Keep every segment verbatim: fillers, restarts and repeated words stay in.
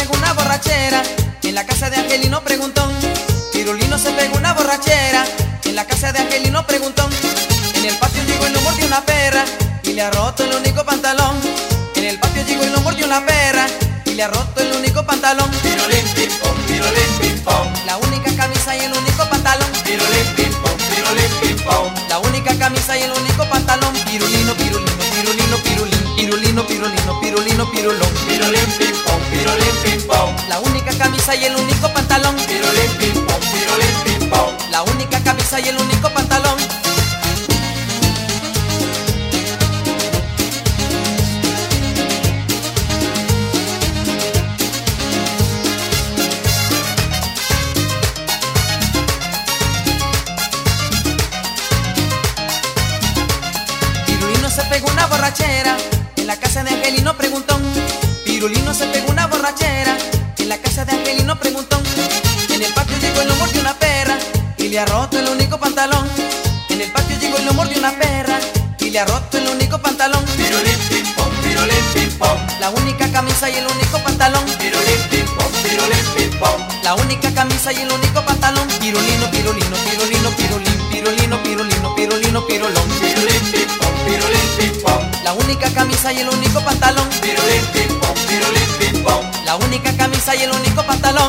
pegó una borrachera en la casa de Angelino Preguntón. Pirulino se pegó una borrachera en la casa de Angelino Preguntón. En el patio llegó y lo mordió una perra y le ha roto el único pantalón. En el patio llegó y lo mordió una perra y le ha roto el único pantalón. Pirulín, pim, pom, pirulín, pim, pom. La única camisa y el único pantalón. Pirulín, pim, pom, pirulín, pim, pom. La única camisa y el único pantalón. Pirulino, pirulino, pirulino, pirulín. Pirulino, pirulino, pirulino, pirulón. Pirulín, pim, pom, pirulín, pim, pom. La única camisa y el único pantalón. Pirulín, pim, pom, pirulín, pim, pom. La única camisa y el único pantalón. Pirulino se pegó una borrachera en la casa de Angelino Preguntón. Pirulino se pegó una borrachera en la casa de Angelino Preguntón. En el patio llegó y lo mordió una perra y le ha roto el único pantalón. En el patio llegó y lo mordió una perra y le ha roto el único pantalón. Pirulín, pim, pom, pirulín, pim, pom. La única camisa y el único pantalón. Pirulín, pim, pom, pirulín, pim, pom. La única camisa y el único pantalón. Pirulino, pirulino, pirulino, pirulín. Pirulino, pirulino, pirulino, pirulón. Pirulín, pim, pom, pirulín, pim, pom. La única camisa y el único pantalón. Pirulín, pim, pom, pirulín, pim, pom. La única camisa y el único pantalón.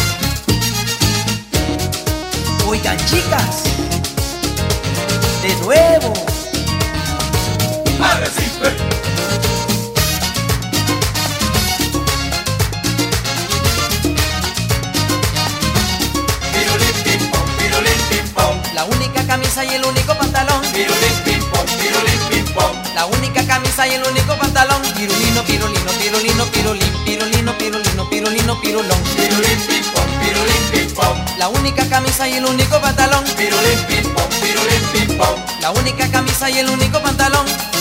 Oigan, chicas, de nuevo. Arrecife. Pirulín, pim, pom, pirulín, pim, pom. La única camisa y el único pantalón. Pirulín, pim, pom, pirulín, pim, pom. La única camisa y el único pantalón. Pirulino, pirulino, pirulino, pirulín. Pirulino, pirulino, pirulino, pirulón. Pirulín, pim, pom, pirulín, pim, pom. La única camisa y el único pantalón. Pirulín, pim, pom, pirulín, pim, pom. La única camisa y el único pantalón.